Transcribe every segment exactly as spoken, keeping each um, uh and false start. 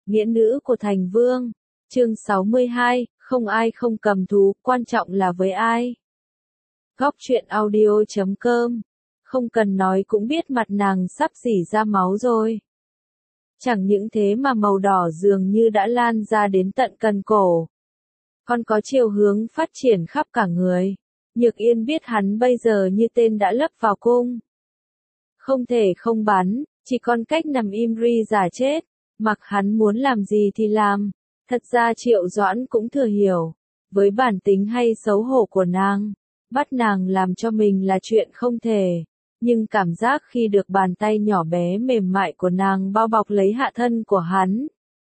Nghĩa nữ của thành vương. Chương sáu mươi hai, không ai không cầm thú, quan trọng là với ai. Góc truyện audio chấm com. Không cần nói cũng biết mặt nàng sắp rỉ ra máu rồi. Chẳng những thế mà màu đỏ dường như đã lan ra đến tận cần cổ. Còn có chiều hướng phát triển khắp cả người. Nhược Yên biết hắn bây giờ như tên đã lấp vào cung. Không thể không bắn, chỉ còn cách nằm im ri giả chết. Mặc hắn muốn làm gì thì làm. Thật ra Triệu Doãn cũng thừa hiểu. Với bản tính hay xấu hổ của nàng, bắt nàng làm cho mình là chuyện không thể. Nhưng cảm giác khi được bàn tay nhỏ bé mềm mại của nàng bao bọc lấy hạ thân của hắn.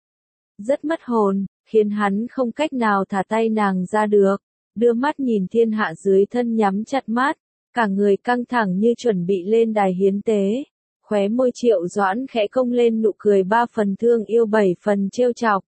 Rất mất hồn, khiến hắn không cách nào thả tay nàng ra được. Đưa mắt nhìn thiên hạ dưới thân nhắm chặt mắt. Cả người căng thẳng như chuẩn bị lên đài hiến tế. Khóe môi Triệu Doãn khẽ cong lên nụ cười ba phần thương yêu bảy phần trêu chọc.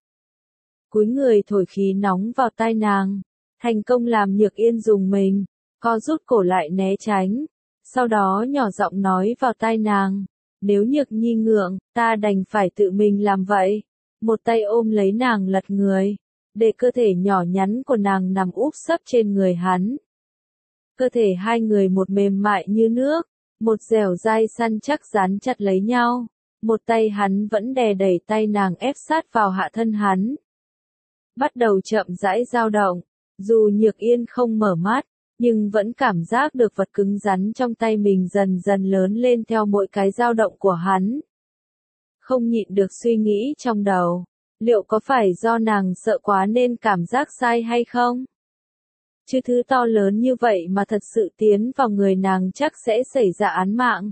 Cúi người thổi khí nóng vào tai nàng. Thành công làm Nhược Yên dùng mình. Co rút cổ lại né tránh. Sau đó nhỏ giọng nói vào tai nàng. Nếu Nhược Nhi ngượng, ta đành phải tự mình làm vậy. Một tay ôm lấy nàng lật người. Để cơ thể nhỏ nhắn của nàng nằm úp sấp trên người hắn. Cơ thể hai người một mềm mại như nước. Một dẻo dai săn chắc dán chặt lấy nhau. Một tay hắn vẫn đè đẩy tay nàng ép sát vào hạ thân hắn. Bắt đầu chậm rãi dao động. Dù Nhược Yên không mở mắt, nhưng vẫn cảm giác được vật cứng rắn trong tay mình dần dần lớn lên theo mỗi cái dao động của hắn. Không nhịn được suy nghĩ trong đầu. Liệu có phải do nàng sợ quá nên cảm giác sai hay không? Chứ thứ to lớn như vậy mà thật sự tiến vào người nàng chắc sẽ xảy ra án mạng.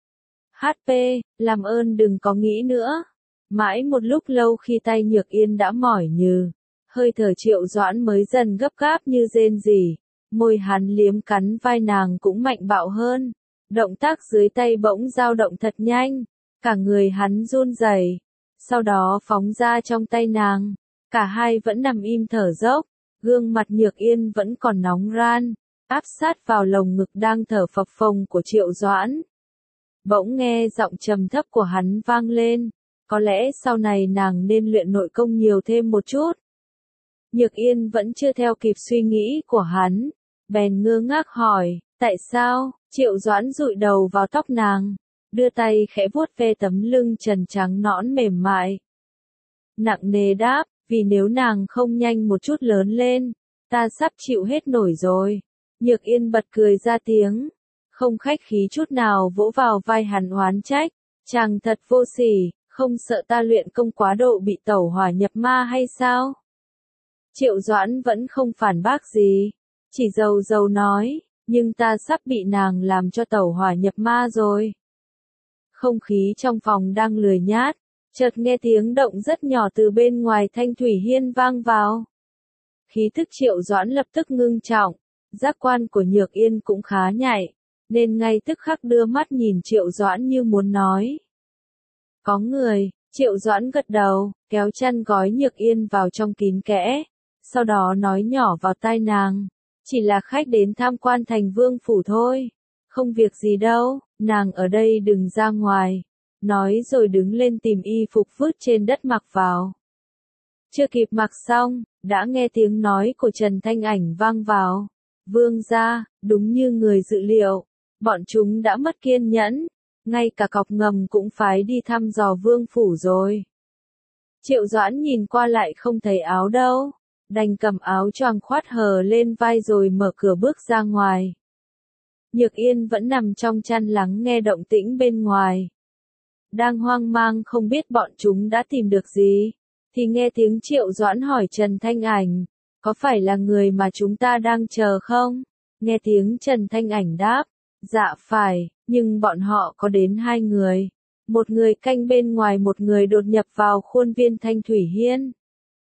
hát pê, làm ơn đừng có nghĩ nữa. Mãi một lúc lâu khi tay Nhược Yên đã mỏi nhừ. Hơi thở Triệu Doãn mới dần gấp gáp như rên rỉ. Môi hắn liếm cắn vai nàng cũng mạnh bạo hơn. Động tác dưới tay bỗng dao động thật nhanh. Cả người hắn run rẩy. Sau đó phóng ra trong tay nàng. Cả hai vẫn nằm im thở dốc. Gương mặt Nhược Yên vẫn còn nóng ran. Áp sát vào lồng ngực đang thở phập phồng của Triệu Doãn. Bỗng nghe giọng trầm thấp của hắn vang lên. Có lẽ sau này nàng nên luyện nội công nhiều thêm một chút. Nhược Yên vẫn chưa theo kịp suy nghĩ của hắn. Bèn ngơ ngác hỏi, tại sao? Triệu Doãn dụi đầu vào tóc nàng. Đưa tay khẽ vuốt ve tấm lưng trần trắng nõn mềm mại. Nặng nề đáp, vì nếu nàng không nhanh một chút lớn lên, ta sắp chịu hết nổi rồi. Nhược Yên bật cười ra tiếng. Không khách khí chút nào vỗ vào vai hắn oán trách. Chàng thật vô sỉ, không sợ ta luyện công quá độ bị tẩu hỏa nhập ma hay sao? Triệu Doãn vẫn không phản bác gì. Chỉ dầu dầu nói, nhưng ta sắp bị nàng làm cho tẩu hỏa nhập ma rồi. Không khí trong phòng đang lười nhát, chợt nghe tiếng động rất nhỏ từ bên ngoài Thanh Thủy Hiên vang vào. Khí thức Triệu Doãn lập tức ngưng trọng, giác quan của Nhược Yên cũng khá nhạy, nên ngay tức khắc đưa mắt nhìn Triệu Doãn như muốn nói. Có người. Triệu Doãn gật đầu, kéo chăn gói Nhược Yên vào trong kín kẽ, sau đó nói nhỏ vào tai nàng. Chỉ là khách đến tham quan thành vương phủ thôi. Không việc gì đâu, nàng ở đây đừng ra ngoài. Nói rồi đứng lên tìm y phục vứt trên đất mặc vào. Chưa kịp mặc xong, đã nghe tiếng nói của Trần Thanh Ảnh vang vào. Vương gia, đúng như người dự liệu. Bọn chúng đã mất kiên nhẫn. Ngay cả cọc ngầm cũng phái đi thăm dò vương phủ rồi. Triệu Doãn nhìn qua lại không thấy áo đâu. Đành cầm áo choàng khoát hờ lên vai rồi mở cửa bước ra ngoài. Nhược Yên vẫn nằm trong chăn lắng nghe động tĩnh bên ngoài. Đang hoang mang không biết bọn chúng đã tìm được gì, thì nghe tiếng Triệu Doãn hỏi Trần Thanh Ảnh, có phải là người mà chúng ta đang chờ không? Nghe tiếng Trần Thanh Ảnh đáp, dạ phải, nhưng bọn họ có đến hai người. Một người canh bên ngoài, một người đột nhập vào khuôn viên Thanh Thủy Hiên.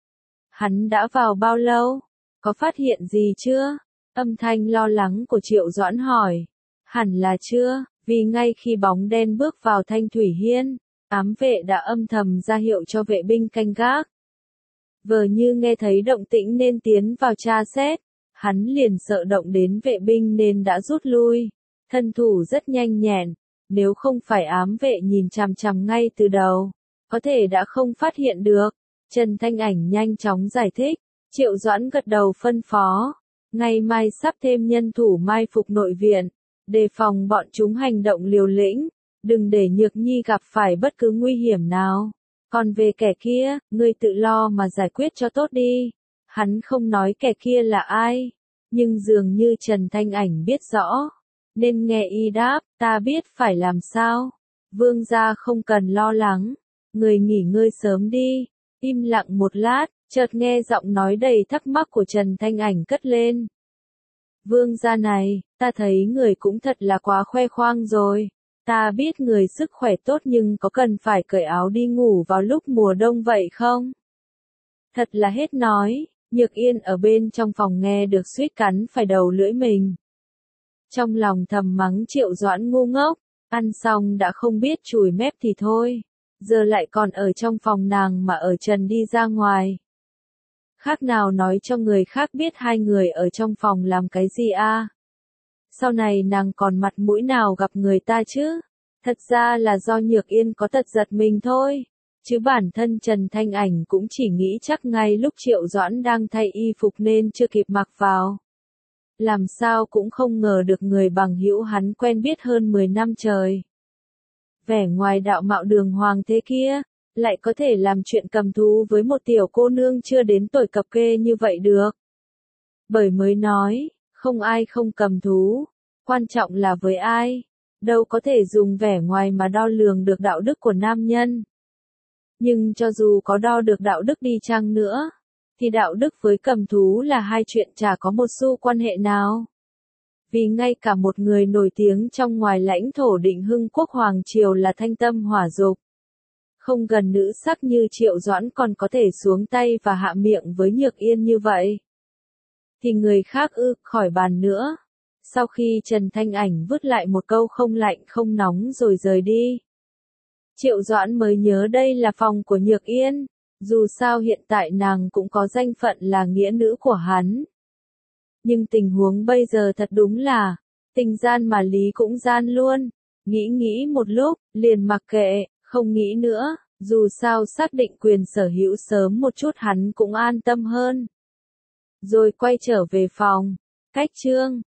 Hắn đã vào bao lâu? Có phát hiện gì chưa? Âm thanh lo lắng của Triệu Doãn hỏi. Hẳn là chưa, vì ngay khi bóng đen bước vào Thanh Thủy Hiên, ám vệ đã âm thầm ra hiệu cho vệ binh canh gác. Vờ như nghe thấy động tĩnh nên tiến vào tra xét, hắn liền sợ động đến vệ binh nên đã rút lui. Thân thủ rất nhanh nhẹn, nếu không phải ám vệ nhìn chằm chằm ngay từ đầu, có thể đã không phát hiện được. Trần Thanh Ảnh nhanh chóng giải thích. Triệu Doãn gật đầu phân phó. Ngày mai sắp thêm nhân thủ mai phục nội viện, đề phòng bọn chúng hành động liều lĩnh, đừng để Nhược Nhi gặp phải bất cứ nguy hiểm nào. Còn về kẻ kia, ngươi tự lo mà giải quyết cho tốt đi. Hắn không nói kẻ kia là ai, nhưng dường như Trần Thanh Ảnh biết rõ, nên nghe y đáp, ta biết phải làm sao. Vương gia không cần lo lắng, người nghỉ ngơi sớm đi. Im lặng một lát, chợt nghe giọng nói đầy thắc mắc của Trần Thanh Ảnh cất lên. Vương gia này, ta thấy người cũng thật là quá khoe khoang rồi. Ta biết người sức khỏe tốt nhưng có cần phải cởi áo đi ngủ vào lúc mùa đông vậy không? Thật là hết nói, Nhược Yên ở bên trong phòng nghe được suýt cắn phải đầu lưỡi mình. Trong lòng thầm mắng Triệu Doãn ngu ngốc, ăn xong đã không biết chùi mép thì thôi, giờ lại còn ở trong phòng nàng mà ở trần đi ra ngoài. Khác nào nói cho người khác biết hai người ở trong phòng làm cái gì a? À? Sau này nàng còn mặt mũi nào gặp người ta chứ? Thật ra là do Nhược Yên có tật giật mình thôi, chứ bản thân Trần Thanh Ảnh cũng chỉ nghĩ chắc ngay lúc Triệu Doãn đang thay y phục nên chưa kịp mặc vào. Làm sao cũng không ngờ được người bằng hữu hắn quen biết hơn mười năm trời. Vẻ ngoài đạo mạo đường hoàng thế kia, lại có thể làm chuyện cầm thú với một tiểu cô nương chưa đến tuổi cập kê như vậy được. Bởi mới nói, không ai không cầm thú, quan trọng là với ai, đâu có thể dùng vẻ ngoài mà đo lường được đạo đức của nam nhân. Nhưng cho dù có đo được đạo đức đi chăng nữa, thì đạo đức với cầm thú là hai chuyện chả có một xu quan hệ nào. Vì ngay cả một người nổi tiếng trong ngoài lãnh thổ Định Hưng quốc hoàng triều là thanh tâm hỏa dục, không gần nữ sắc như Triệu Doãn còn có thể xuống tay và hạ miệng với Nhược Yên như vậy, thì người khác ư, khỏi bàn nữa. Sau khi Trần Thanh Ảnh vứt lại một câu không lạnh không nóng rồi rời đi, Triệu Doãn mới nhớ đây là phòng của Nhược Yên, dù sao hiện tại nàng cũng có danh phận là nghĩa nữ của hắn. Nhưng tình huống bây giờ thật đúng là, tình gian mà lý cũng gian luôn. Nghĩ nghĩ một lúc, liền mặc kệ, không nghĩ nữa, dù sao xác định quyền sở hữu sớm một chút hắn cũng an tâm hơn. Rồi quay trở về phòng, cách chương